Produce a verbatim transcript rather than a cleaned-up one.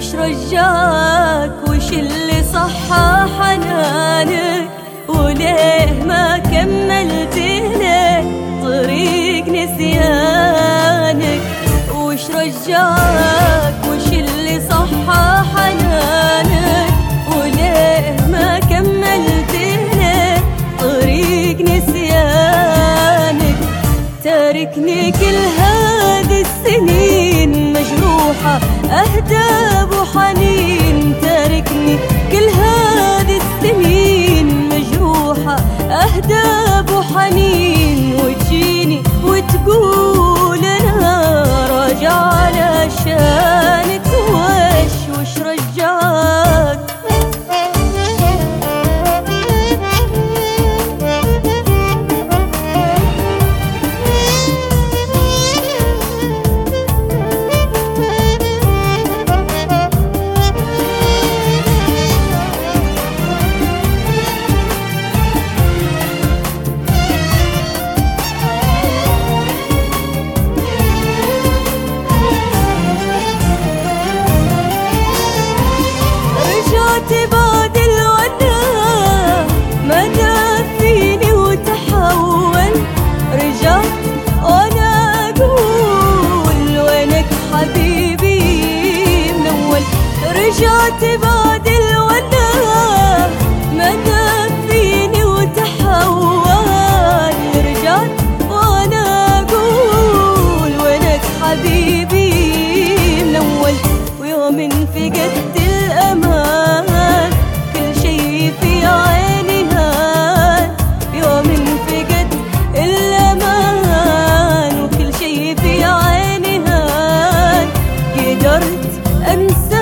وش رجاك وش اللي صحى حنانك وليه ما كملت لك طريق نسيانك؟ وش رجاك وش اللي صحى حنانك وليه ما كملت لك طريق نسيانك؟ تاركني كل هذه السنين مجروحة أهداب وحنين، تاركني كل هذه السنين مجروحة أهداب وحنين، وتجيني وتقول أنا راجع علشانك. وش وش رجاك؟ تبادل وانا ما دافيني وتحول، رجعت وانا اقول وينك حبيبي من اول. رجعت تبادل وانا ما دافيني وتحول، رجعت وانا اقول وينك حبيبي من اول. ويوم فقدت الأمان كل شي في عيني هان، يوم فقدت الأمان وكل شي في عيني هان، قدرت أنسى